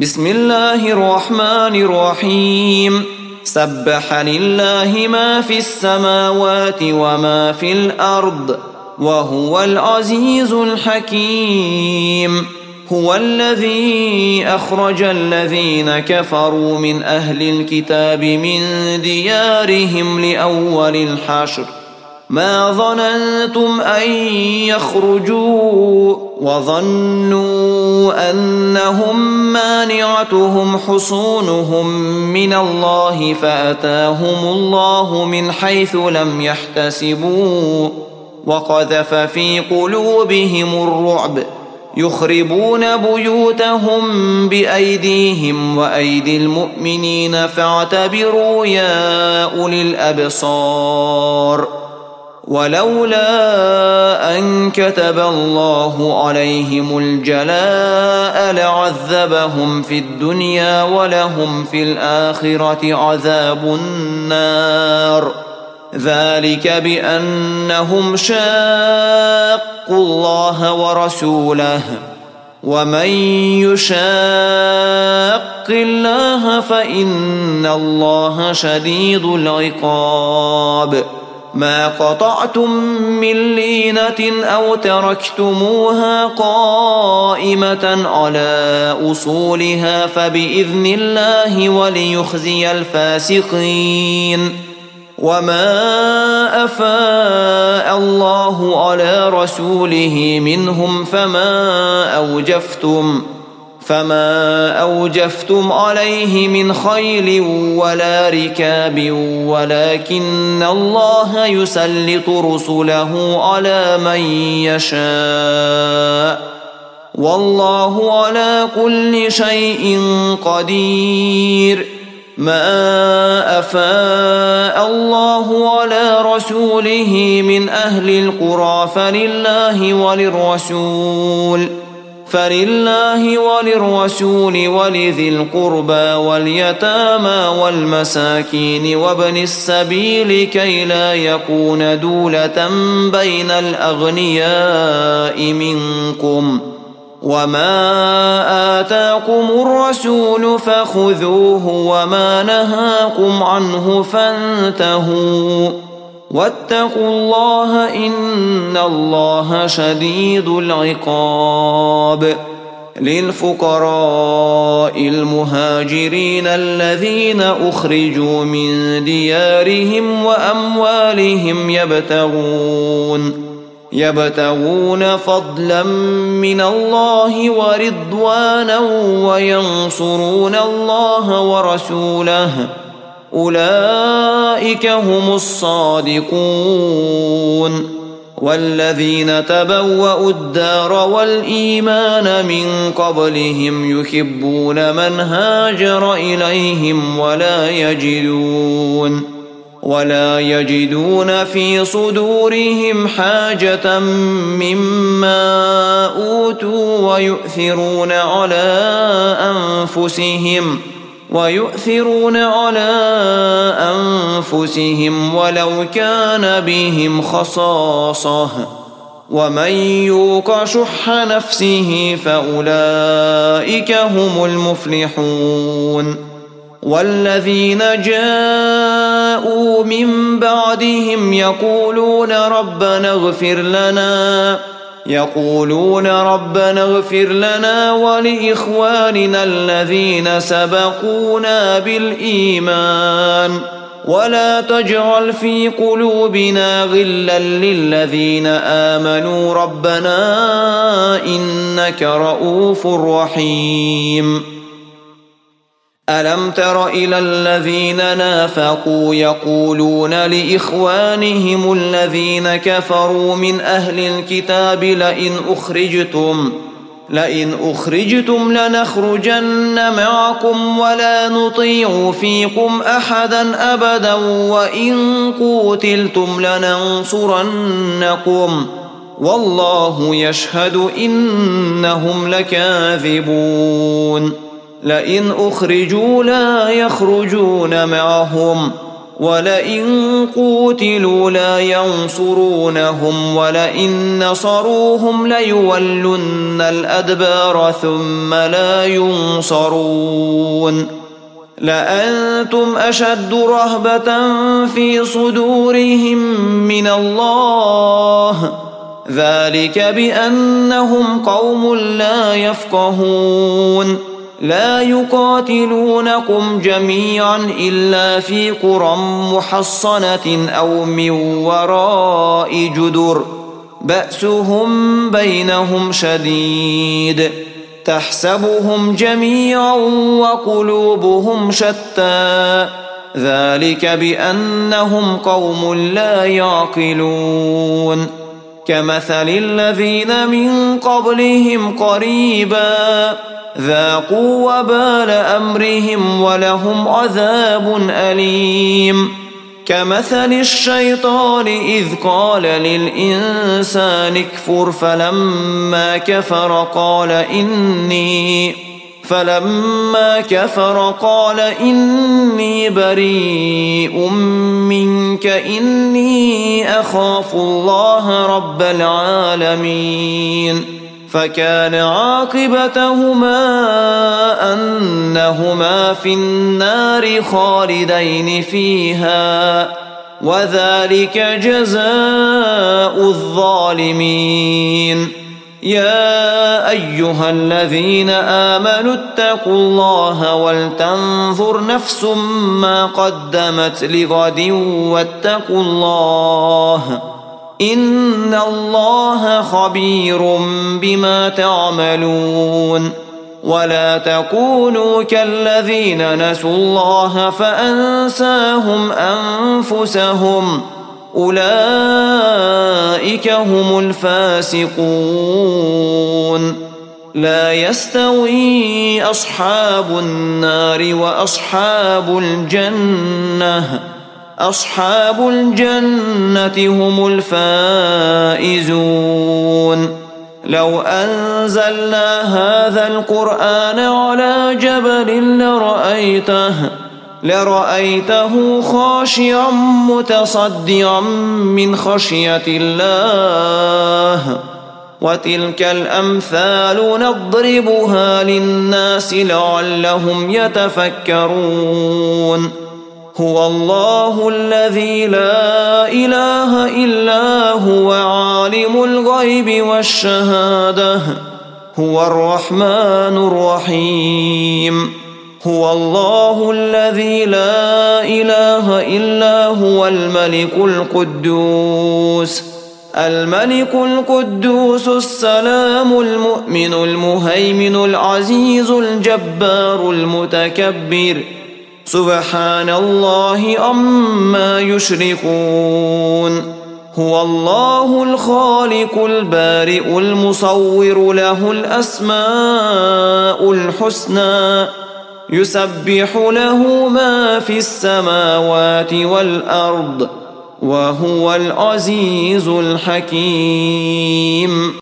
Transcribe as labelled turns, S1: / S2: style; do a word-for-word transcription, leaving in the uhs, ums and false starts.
S1: بسم الله الرحمن الرحيم سبح لله ما في السماوات وما في الأرض وهو العزيز الحكيم. هو الذي أخرج الذين كفروا من أهل الكتاب من ديارهم لأول الحشر ما ظننتم أن يخرجوا وظنوا أنهم مانعتهم حصونهم من الله فأتاهم الله من حيث لم يحتسبوا وقذف في قلوبهم الرعب يخربون بيوتهم بأيديهم وأيدي المؤمنين فاعتبروا يا أولي الأبصار. ولولا أن كتب الله عليهم الجلاء لعذبهم في الدنيا ولهم في الآخرة عذاب النار ذلك بأنهم شاقوا الله ورسوله ومن يشاق الله فإن الله شديد العقاب. ما قطعتم من لينة أو تركتموها قائمة على أصولها فبإذن الله وليخزي الفاسقين. وما أفاء الله على رسوله منهم فما أوجفتم فما أوجفتم عليه من خيل ولا ركاب ولكن الله يسلط رسله على من يشاء والله على كل شيء قدير. ما أفاء الله على رسوله من أهل القرى فلله وللرسول فلله وللرسول ولذي القربى واليتامى والمساكين وابن السبيل كي لا يكون دولة بين الأغنياء منكم وما آتاكم الرسول فخذوه وما نهاكم عنه فانتهوا واتقوا الله إن الله شديد العقاب. للفقراء المهاجرين الذين أخرجوا من ديارهم وأموالهم يبتغون يبتغون فضلا من الله ورضوانا وينصرون الله ورسوله أولئك هم الصادقون. والذين تبوأوا الدار والإيمان من قبلهم يحبون من هاجر إليهم ولا يجدون ولا يجدون في صدورهم حاجة مما أوتوا ويؤثرون على أنفسهم ويؤثرون على أنفسهم ولو كان بهم خصاصة ومن يوق شح نفسه فأولئك هم المفلحون. والذين جاءوا من بعدهم يقولون ربنا اغفر لنا يقولون ربنا اغفر لنا ولإخواننا الذين سبقونا بالإيمان ولا تجعل في قلوبنا غلا للذين آمنوا ربنا إنك رؤوف رحيم. ألم تر إلى الذين نافقوا يقولون لإخوانهم الذين كفروا من أهل الكتاب لئن أخرجتم لئن أخرجتم لنخرجن معكم ولا نطيع فيكم أحدا أبدا وإن قوتلتم لننصرنكم والله يشهد إنهم لكاذبون. لئن أخرجوا لا يخرجون معهم ولئن قوتلوا لا ينصرونهم ولئن نصروهم ليولن الأدبار ثم لا ينصرون لأنتم أشد رهبة في صدورهم من الله ذلك بأنهم قوم لا يفقهون لا يقاتلونكم جميعا إلا في قرى محصنة أو من وراء جدر بأسهم بينهم شديد تحسبهم جميعا وقلوبهم شتى ذلك بأنهم قوم لا يعقلون كمثل الذين من قبلهم قريبا ذاقوا وبال أمرهم ولهم عذاب أليم كمثل الشيطان إذ قال للإنسان اكفر فلما كفر قال إني فلما كفر قال إني بريء منك إني أخاف الله رب العالمين فكان عاقبتهما أنهما في النار خالدين فيها وذلك جزاء الظالمين يا أيها الذين آمنوا اتقوا الله ولتنظر نفس ما قدمت لغد واتقوا الله إن الله خبير بما تعملون ولا تكونوا كالذين نسوا الله فأنساهم أنفسهم أولئك هم الفاسقون لا يستوي أصحاب النار وأصحاب الجنة أصحاب الجنة هم الفائزون لو أنزلنا هذا القرآن على جبل لرأيته لرأيته خاشعا متصدعا من خشية الله وتلك الأمثال نضربها للناس لعلهم يتفكرون هو الله الذي لا إله إلا هو عالم الغيب والشهادة هو الرحمن الرحيم هو الله الذي لا إله إلا هو الملك القدوس الملك القدوس السلام المؤمن المهيمن العزيز الجبار المتكبر سبحان الله عما يشركون هو الله الخالق البارئ المصور له الأسماء الحسنى يسبح له ما في السماوات والأرض وهو العزيز الحكيم